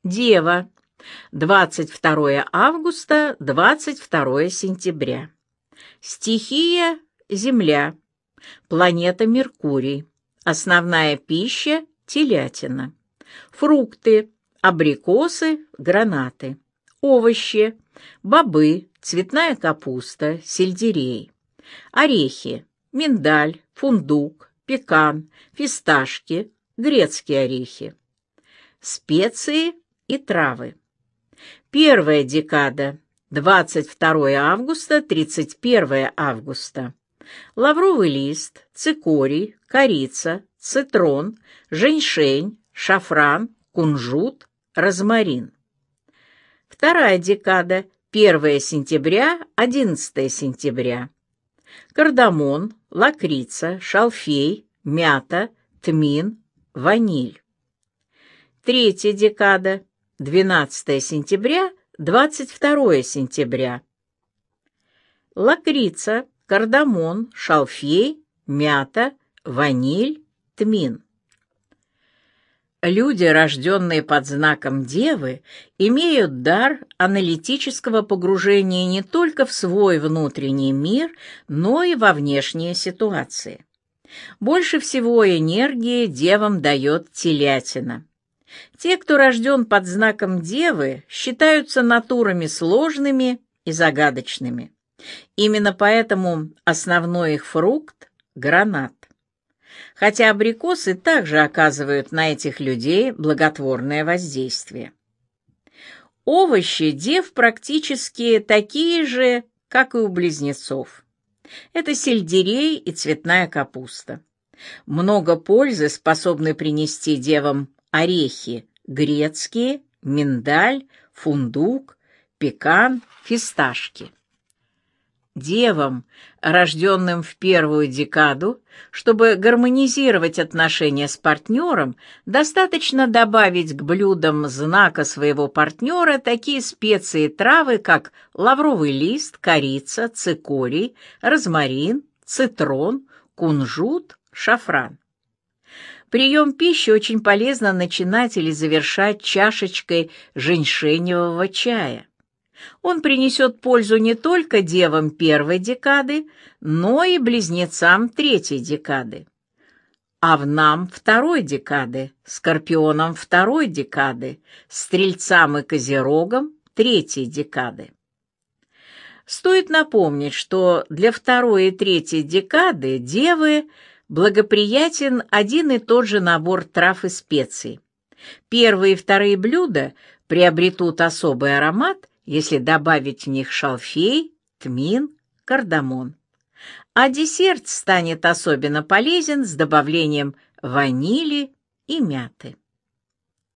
Дева. 22 августа, 22 сентября. Стихия – Земля. Планета Меркурий. Основная пища – телятина. Фрукты – абрикосы, гранаты. Овощи – бобы, цветная капуста, сельдерей. Орехи – миндаль, фундук, пекан, фисташки, грецкие орехи. Специи и травы. Первая декада – 22 августа, 31 августа. Лавровый лист, цикорий, корица, цитрон, женьшень, шафран, кунжут, розмарин. Вторая декада – 1 сентября, 11 сентября. Кардамон, лакрица, шалфей, мята, тмин, ваниль. Третья декада – 12 сентября, 22 сентября. Лакрица, кардамон, шалфей, мята, ваниль, тмин. Люди, рожденные под знаком Девы, имеют дар аналитического погружения не только в свой внутренний мир, но и во внешние ситуации. Больше всего энергии девам дает телятина. Те, кто рожден под знаком Девы, считаются натурами сложными и загадочными. Именно поэтому основной их фрукт – гранат. Хотя абрикосы также оказывают на этих людей благотворное воздействие. Овощи дев практически такие же, как и у близнецов. Это сельдерей и цветная капуста. Много пользы способны принести девам орехи грецкие, миндаль, фундук, пекан, фисташки. Девам, рожденным в первую декаду, чтобы гармонизировать отношения с партнером, достаточно добавить к блюдам знака своего партнера такие специи и травы, как лавровый лист, корица, цикорий, розмарин, цитрон, кунжут, шафран. Прием пищи очень полезно начинать или завершать чашечкой женьшеневого чая. Он принесет пользу не только девам первой декады, но и близнецам третьей декады, овнам второй декады, скорпионам второй декады, стрельцам и козерогам третьей декады. Стоит напомнить, что для второй и третьей декады девы благоприятен один и тот же набор трав и специй. Первые и вторые блюда приобретут особый аромат, если добавить в них шалфей, тмин, кардамон. А десерт станет особенно полезен с добавлением ванили и мяты.